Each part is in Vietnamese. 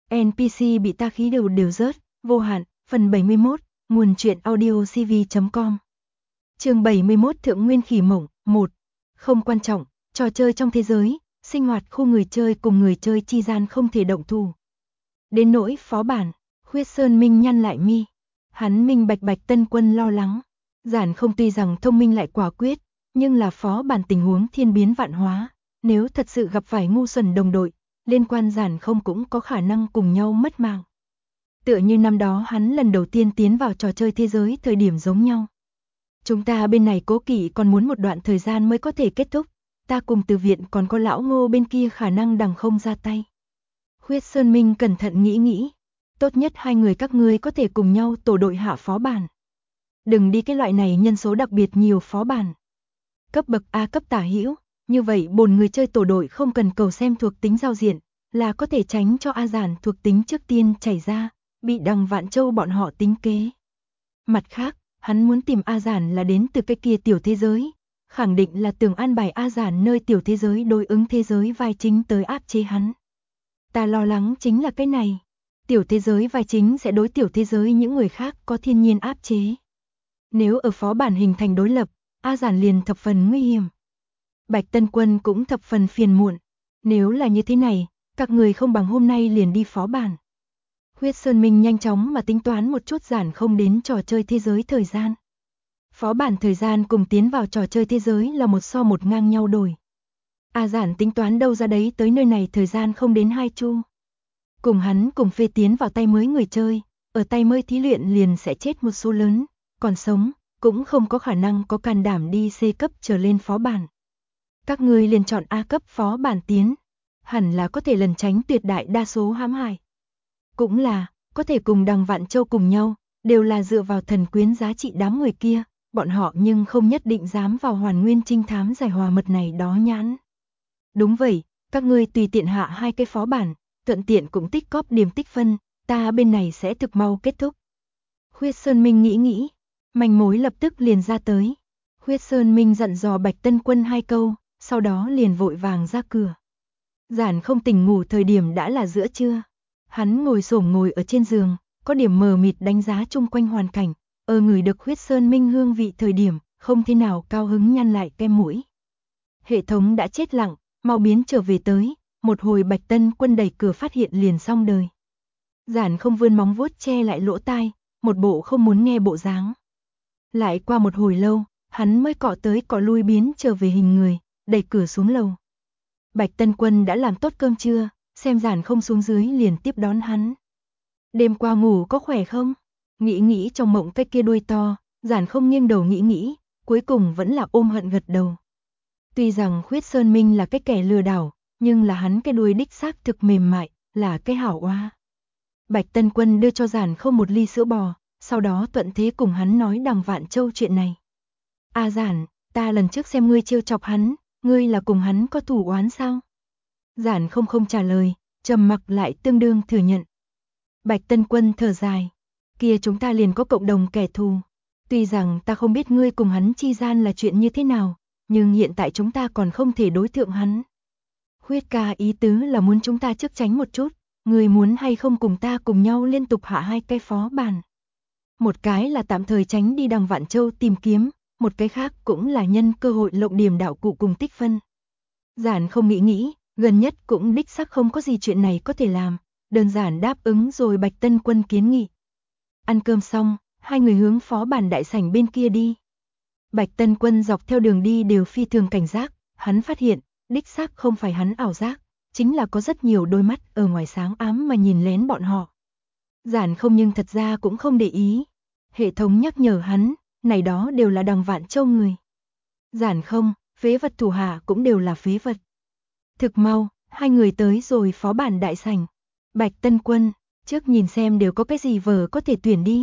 NPC bị ta khí đều đều rớt, vô hạn, phần 71, nguồn truyện audio cv.com. Chương 71 Thượng Nguyên Khỉ Mộng, 1. Không quan trọng, trò chơi trong thế giới, sinh hoạt khu người chơi cùng người chơi chi gian không thể động thủ. Đến nỗi phó bản, Khuyết Sơn Minh nhăn lại mi. Hắn minh bạch Bạch Tân Quân lo lắng. Giản không tuy rằng thông minh lại quả quyết, nhưng là phó bản tình huống thiên biến vạn hóa. Nếu thật sự gặp phải ngu xuẩn đồng đội, liên quan Giản không cũng có khả năng cùng nhau mất mạng. Tựa như năm đó hắn lần đầu tiên tiến vào trò chơi thế giới thời điểm giống nhau. Chúng ta bên này cố kỵ còn muốn một đoạn thời gian mới có thể kết thúc, ta cùng Từ Viện còn có lão Ngô bên kia khả năng đằng không ra tay. Khuyết Sơn Minh cẩn thận nghĩ, tốt nhất hai người các ngươi có thể cùng nhau tổ đội hạ phó bản. Đừng đi cái loại này nhân số đặc biệt nhiều phó bản. Cấp bậc A cấp tả hữu, như vậy bồn người chơi tổ đội không cần cầu xem thuộc tính giao diện, là có thể tránh cho A Giản thuộc tính trước tiên chảy ra, bị Đằng Vạn Châu bọn họ tính kế. Mặt khác, hắn muốn tìm A Giản là đến từ cái kia tiểu thế giới, khẳng định là tưởng an bài A Giản nơi tiểu thế giới đối ứng thế giới vai chính tới áp chế hắn. Ta lo lắng chính là cái này, tiểu thế giới vai chính sẽ đối tiểu thế giới những người khác có thiên nhiên áp chế. Nếu ở phó bản hình thành đối lập, A Giản liền thập phần nguy hiểm. Bạch Tân Quân cũng thập phần phiền muộn, nếu là như thế này, các người không bằng hôm nay liền đi phó bản. Khuyết Sơn Minh nhanh chóng mà tính toán một chút Giản không đến trò chơi thế giới thời gian. Phó bản thời gian cùng tiến vào trò chơi thế giới là một so một ngang nhau đổi. A Giản tính toán đâu ra đấy tới nơi này thời gian không đến 2 chu. Cùng hắn cùng phê tiến vào tay mới người chơi, ở tay mới thí luyện liền sẽ chết một số lớn, còn sống, cũng không có khả năng có can đảm đi C cấp trở lên phó bản. Các ngươi liền chọn A cấp phó bản tiến, hẳn là có thể lần tránh tuyệt đại đa số hãm hại. Cũng là, có thể cùng Đằng Vạn Châu cùng nhau, đều là dựa vào thần quyến giá trị đám người kia, bọn họ nhưng không nhất định dám vào Hoàn Nguyên trinh thám giải hòa mật này đó nhãn. Đúng vậy, các ngươi tùy tiện hạ hai cái phó bản, thuận tiện cũng tích cóp điểm tích phân, ta bên này sẽ thực mau kết thúc. Khuyết Sơn Minh nghĩ, manh mối lập tức liền ra tới. Khuyết Sơn Minh dặn dò Bạch Tân Quân 2 câu, sau đó liền vội vàng ra cửa. Giản không tỉnh ngủ thời điểm đã là giữa trưa. Hắn ngồi xổm ngồi ở trên giường, có điểm mờ mịt đánh giá chung quanh hoàn cảnh, ngửi được Khuyết Sơn Minh hương vị thời điểm, không thế nào cao hứng nhăn lại kem mũi. Hệ thống đã chết lặng, mau biến trở về tới, một hồi Bạch Tân Quân đẩy cửa phát hiện liền xong đời. Giản không vươn móng vuốt che lại lỗ tai, một bộ không muốn nghe bộ dáng. Lại qua một hồi lâu, hắn mới cọ tới cọ lui biến trở về hình người, đẩy cửa xuống lầu. Bạch Tân Quân đã làm tốt cơm trưa, xem Giản không xuống dưới liền tiếp đón hắn. Đêm qua ngủ có khỏe không? Nghĩ trong mộng cái kia đuôi to, Giản không nghiêng đầu nghĩ, cuối cùng vẫn là ôm hận gật đầu. Tuy rằng Khuyết Sơn Minh là cái kẻ lừa đảo, nhưng là hắn cái đuôi đích xác thực mềm mại, là cái hảo oa. Bạch Tân Quân đưa cho Giản không một ly sữa bò, sau đó thuận thế cùng hắn nói Đằng Vạn Châu chuyện này. A Giản, ta lần trước xem ngươi trêu chọc hắn, ngươi là cùng hắn có thù oán sao? Giản không trả lời, trầm mặc lại tương đương thừa nhận. Bạch Tân Quân thở dài, kia chúng ta liền có cộng đồng kẻ thù. Tuy rằng ta không biết ngươi cùng hắn chi gian là chuyện như thế nào, nhưng hiện tại chúng ta còn không thể đối thượng hắn. Khuyết ca ý tứ là muốn chúng ta trước tránh một chút, ngươi muốn hay không cùng ta cùng nhau liên tục hạ 2 cái phó bản. Một cái là tạm thời tránh đi Đằng Vạn Châu tìm kiếm, một cái khác cũng là nhân cơ hội lộng điểm đạo cụ cùng tích phân. Giản không nghĩ, gần nhất cũng đích xác không có gì chuyện này có thể làm, đơn giản đáp ứng rồi Bạch Tân Quân kiến nghị. Ăn cơm xong, hai người hướng phó bản đại sảnh bên kia đi. Bạch Tân Quân dọc theo đường đi đều phi thường cảnh giác, hắn phát hiện, đích xác không phải hắn ảo giác, chính là có rất nhiều đôi mắt ở ngoài sáng ám mà nhìn lén bọn họ. Giản không nhưng thật ra cũng không để ý. Hệ thống nhắc nhở hắn, này đó đều là Đằng Vạn Châu người. Giản không, phế vật thủ hạ cũng đều là phế vật. Thực mau, hai người tới rồi phó bản đại sảnh. Bạch Tân Quân, trước nhìn xem đều có cái gì vở có thể tuyển đi.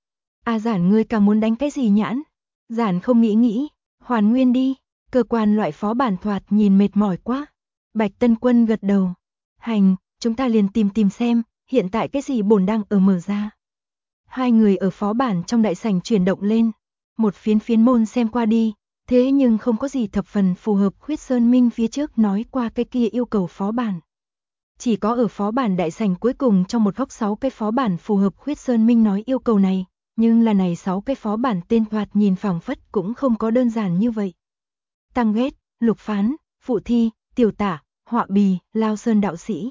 A Giản ngươi càng muốn đánh cái gì nhãn? Giản không nghĩ, Hoàn Nguyên đi, cơ quan loại phó bản thoạt nhìn mệt mỏi quá. Bạch Tân Quân gật đầu. Hành, chúng ta liền tìm xem, hiện tại cái gì bổn đang ở mở ra. Hai người ở phó bản trong đại sảnh chuyển động lên, một phiến môn xem qua đi, thế nhưng không có gì thập phần phù hợp Khuyết Sơn Minh phía trước nói qua cái kia yêu cầu phó bản. Chỉ có ở phó bản đại sảnh cuối cùng trong một góc 6 cái phó bản phù hợp Khuyết Sơn Minh nói yêu cầu này, nhưng là này 6 cái phó bản tên thoạt nhìn phảng phất cũng không có đơn giản như vậy. Tăng ghét, lục phán, phụ thi, tiểu tả, họa bì, lao sơn đạo sĩ.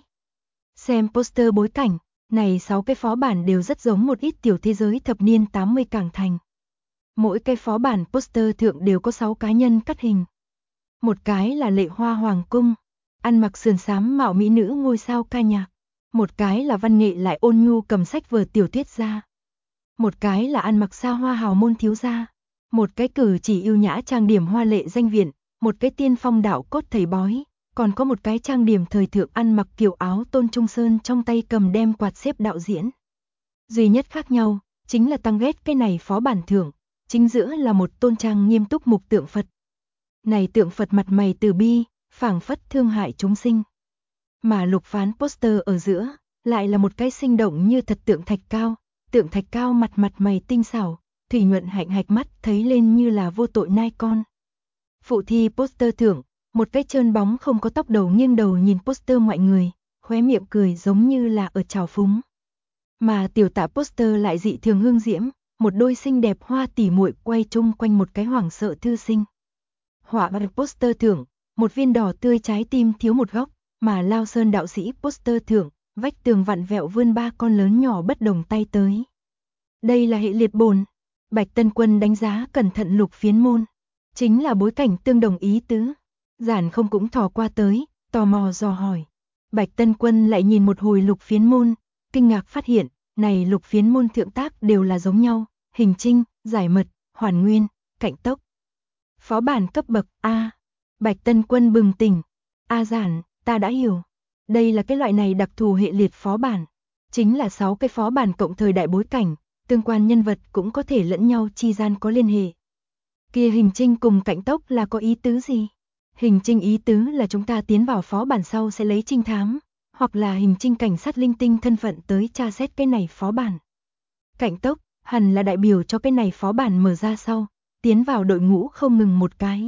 Xem poster bối cảnh, này 6 cái phó bản đều rất giống một ít tiểu thế giới thập niên 80 cảng thành. Mỗi cái phó bản poster thượng đều có 6 cá nhân cắt hình. Một cái là Lệ Hoa Hoàng cung, ăn mặc sườn xám mạo mỹ nữ ngôi sao ca nhạc. Một cái là văn nghệ lại ôn nhu cầm sách vở tiểu thuyết gia. Một cái là ăn mặc xa hoa hào môn thiếu gia. Một cái cử chỉ yêu nhã trang điểm hoa lệ danh viện. Một cái tiên phong đạo cốt thầy bói. Còn có một cái trang điểm thời thượng ăn mặc kiểu áo Tôn Trung Sơn trong tay cầm đem quạt xếp đạo diễn. Duy nhất khác nhau, chính là tăng ghét cái này phó bản thưởng. Chính giữa là một tôn trang nghiêm túc mục tượng Phật. Này tượng Phật mặt mày từ bi, phảng phất thương hại chúng sinh. Mà lục phán poster ở giữa, lại là một cái sinh động như thật tượng thạch cao mặt mày tinh xảo, thủy nhuận hạnh hạch mắt thấy lên như là vô tội nai con. Phụ thi poster thưởng, một cái trơn bóng không có tóc đầu nghiêng đầu nhìn poster mọi người, khóe miệng cười giống như là ở trào phúng. Mà tiểu tả poster lại dị thường hương diễm, một đôi xinh đẹp hoa tỉ muội quay chung quanh một cái hoảng sợ thư sinh. Họa poster thưởng, một viên đỏ tươi trái tim thiếu một góc, mà lao sơn đạo sĩ poster thưởng, vách tường vặn vẹo vươn 3 con lớn nhỏ bất đồng tay tới. Đây là hệ liệt bồn. Bạch Tân Quân đánh giá cẩn thận lục phiến môn, chính là bối cảnh tương đồng ý tứ. Giản không cũng thò qua tới, tò mò dò hỏi. Bạch Tân Quân lại nhìn một hồi lục phiến môn, kinh ngạc phát hiện, này lục phiến môn thượng tác đều là giống nhau, hình trinh, giải mật, hoàn nguyên, cạnh tốc. Phó bản cấp bậc A. Bạch Tân Quân bừng tỉnh. Giản, ta đã hiểu. Đây là cái loại này đặc thù hệ liệt phó bản. Chính là 6 cái phó bản cộng thời đại bối cảnh, tương quan nhân vật cũng có thể lẫn nhau chi gian có liên hệ. Kia hình trinh cùng cạnh tốc là có ý tứ gì? Hình trinh ý tứ là chúng ta tiến vào phó bản sau sẽ lấy trinh thám, hoặc là hình trinh cảnh sát linh tinh thân phận tới tra xét cái này phó bản. Cạnh tốc, hẳn là đại biểu cho cái này phó bản mở ra sau, tiến vào đội ngũ không ngừng một cái.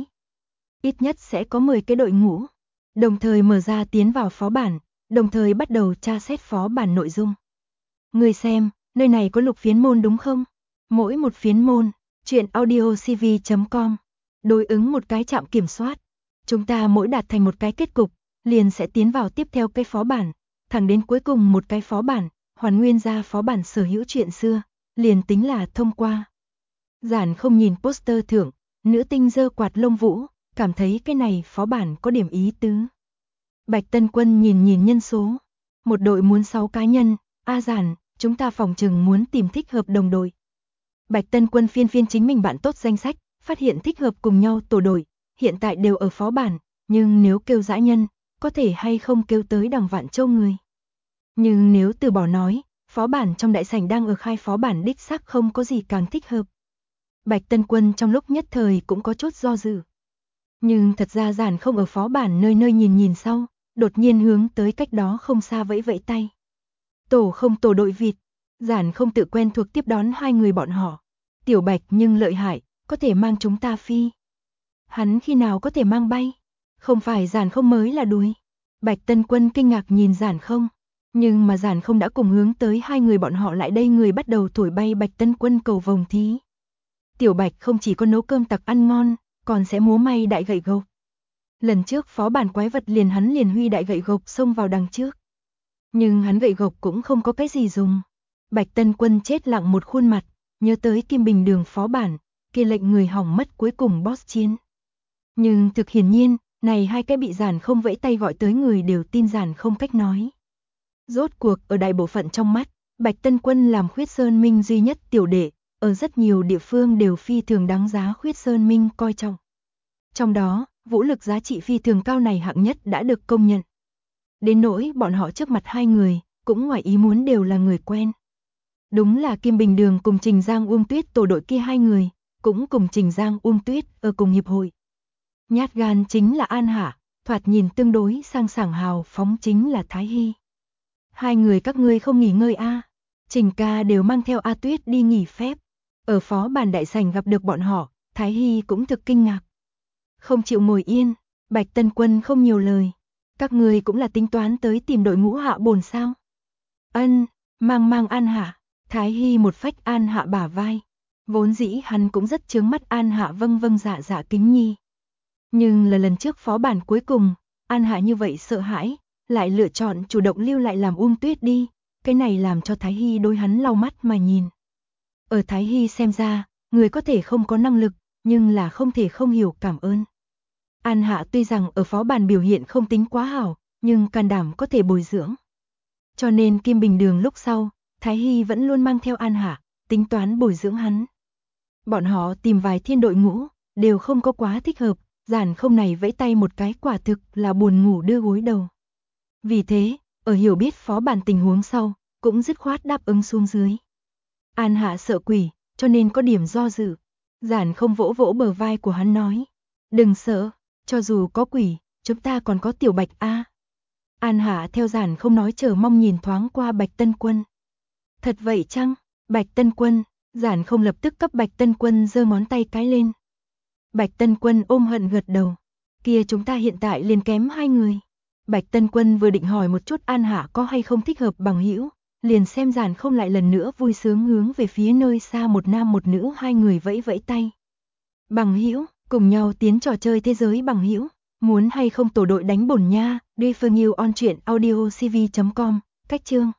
Ít nhất sẽ có 10 cái đội ngũ, đồng thời mở ra tiến vào phó bản, đồng thời bắt đầu tra xét phó bản nội dung. Người xem, nơi này có lục phiến môn đúng không? Mỗi một phiến môn, truyện audiocv.com, đối ứng một cái trạm kiểm soát. Chúng ta mỗi đạt thành một cái kết cục, liền sẽ tiến vào tiếp theo cái phó bản, thẳng đến cuối cùng một cái phó bản, hoàn nguyên ra phó bản sở hữu chuyện xưa, liền tính là thông qua. Giản không nhìn poster thưởng, nữ tinh giơ quạt lông vũ, cảm thấy cái này phó bản có điểm ý tứ. Bạch Tân Quân nhìn nhân số, một đội muốn 6 cá nhân, Giản, chúng ta phòng chừng muốn tìm thích hợp đồng đội. Bạch Tân Quân phiên chính mình bạn tốt danh sách, phát hiện thích hợp cùng nhau tổ đội, hiện tại đều ở phó bản, nhưng nếu kêu dã nhân, có thể hay không kêu tới Đằng Vạn Châu người. Nhưng nếu từ bỏ nói, phó bản trong đại sảnh đang ở khai phó bản đích xác không có gì càng thích hợp. Bạch Tân Quân trong lúc nhất thời cũng có chút do dự. Nhưng thật ra Giản không ở phó bản nơi nhìn sau, đột nhiên hướng tới cách đó không xa vẫy vẫy tay. Tổ không tổ đội vịt, Giản không tự quen thuộc tiếp đón hai người bọn họ. Tiểu Bạch nhưng lợi hại, có thể mang chúng ta phi. Hắn khi nào có thể mang bay? Không phải Giản không mới là đuổi. Bạch Tân Quân kinh ngạc nhìn Giản không. Nhưng mà Giản không đã cùng hướng tới hai người bọn họ lại đây người bắt đầu thổi bay Bạch Tân Quân cầu vồng thí. Tiểu Bạch không chỉ có nấu cơm tặc ăn ngon, còn sẽ múa may đại gậy gộc. Lần trước phó bản quái vật hắn liền huy đại gậy gộc xông vào đằng trước. Nhưng hắn gậy gộc cũng không có cái gì dùng. Bạch Tân Quân chết lặng một khuôn mặt, nhớ tới Kim Bình Đường phó bản, kia lệnh người hỏng mất cuối cùng boss chiến. Nhưng thực hiển nhiên, này hai cái bị Giản không vẫy tay gọi tới người đều tin Giản không cách nói. Rốt cuộc ở đại bộ phận trong mắt, Bạch Tân Quân làm Khuyết Sơn Minh duy nhất tiểu đệ, ở rất nhiều địa phương đều phi thường đáng giá Khuyết Sơn Minh coi trọng. Trong đó, vũ lực giá trị phi thường cao này hạng nhất đã được công nhận. Đến nỗi bọn họ trước mặt hai người, cũng ngoài ý muốn đều là người quen. Đúng là Kim Bình Đường cùng Trình Giang Uông Tuyết tổ đội kia hai người, cũng cùng Trình Giang Uông Tuyết ở cùng hiệp hội. Nhát gan chính là An Hạ, thoạt nhìn tương đối sang sảng hào phóng chính là Thái Hy. Hai người các ngươi không nghỉ ngơi Trình ca đều mang theo A Tuyết đi nghỉ phép. Ở phó bản đại sảnh gặp được bọn họ, Thái Hy cũng thực kinh ngạc. Không chịu ngồi yên, Bạch Tân Quân không nhiều lời. Các ngươi cũng là tính toán tới tìm đội ngũ Hạ Bồn sao? Ân, mang An Hạ. Thái Hy một phách An Hạ bả vai. Vốn dĩ hắn cũng rất chướng mắt An Hạ vâng dạ kính nhi. Nhưng là lần trước phó bản cuối cùng, An Hạ như vậy sợ hãi, lại lựa chọn chủ động lưu lại làm Tuyết đi, cái này làm cho Thái Hy đối hắn lau mắt mà nhìn. Ở Thái Hy xem ra, người có thể không có năng lực, nhưng là không thể không hiểu cảm ơn. An Hạ tuy rằng ở phó bản biểu hiện không tính quá hảo, nhưng can đảm có thể bồi dưỡng. Cho nên Kim Bình Đường lúc sau, Thái Hy vẫn luôn mang theo An Hạ, tính toán bồi dưỡng hắn. Bọn họ tìm vài thiên đội ngũ, đều không có quá thích hợp, Giản Không này vẫy tay một cái quả thực là buồn ngủ đưa gối đầu. Vì thế, ở hiểu biết phó bản tình huống sau, cũng dứt khoát đáp ứng xuống dưới. An Hạ sợ quỷ, cho nên có điểm do dự. Giản Không vỗ vỗ bờ vai của hắn nói, đừng sợ, cho dù có quỷ, chúng ta còn có Tiểu Bạch a. An Hạ theo Giản Không nói chờ mong nhìn thoáng qua Bạch Tân Quân. Thật vậy chăng? Bạch Tân Quân, Giản Không lập tức cấp Bạch Tân Quân giơ ngón tay cái lên. Bạch Tân Quân ôm hận gật đầu. Kia chúng ta hiện tại liền kém 2 người. Bạch Tân Quân vừa định hỏi một chút An Hạ có hay không thích hợp bằng hữu, liền xem Giản Không lại lần nữa vui sướng hướng về phía nơi xa một nam một nữ 2 người vẫy vẫy tay. Bằng hữu, cùng nhau tiến trò chơi thế giới bằng hữu, muốn hay không tổ đội đánh bổn nha, Đi Phương Yêu on truyện audiocv.com, cách chương.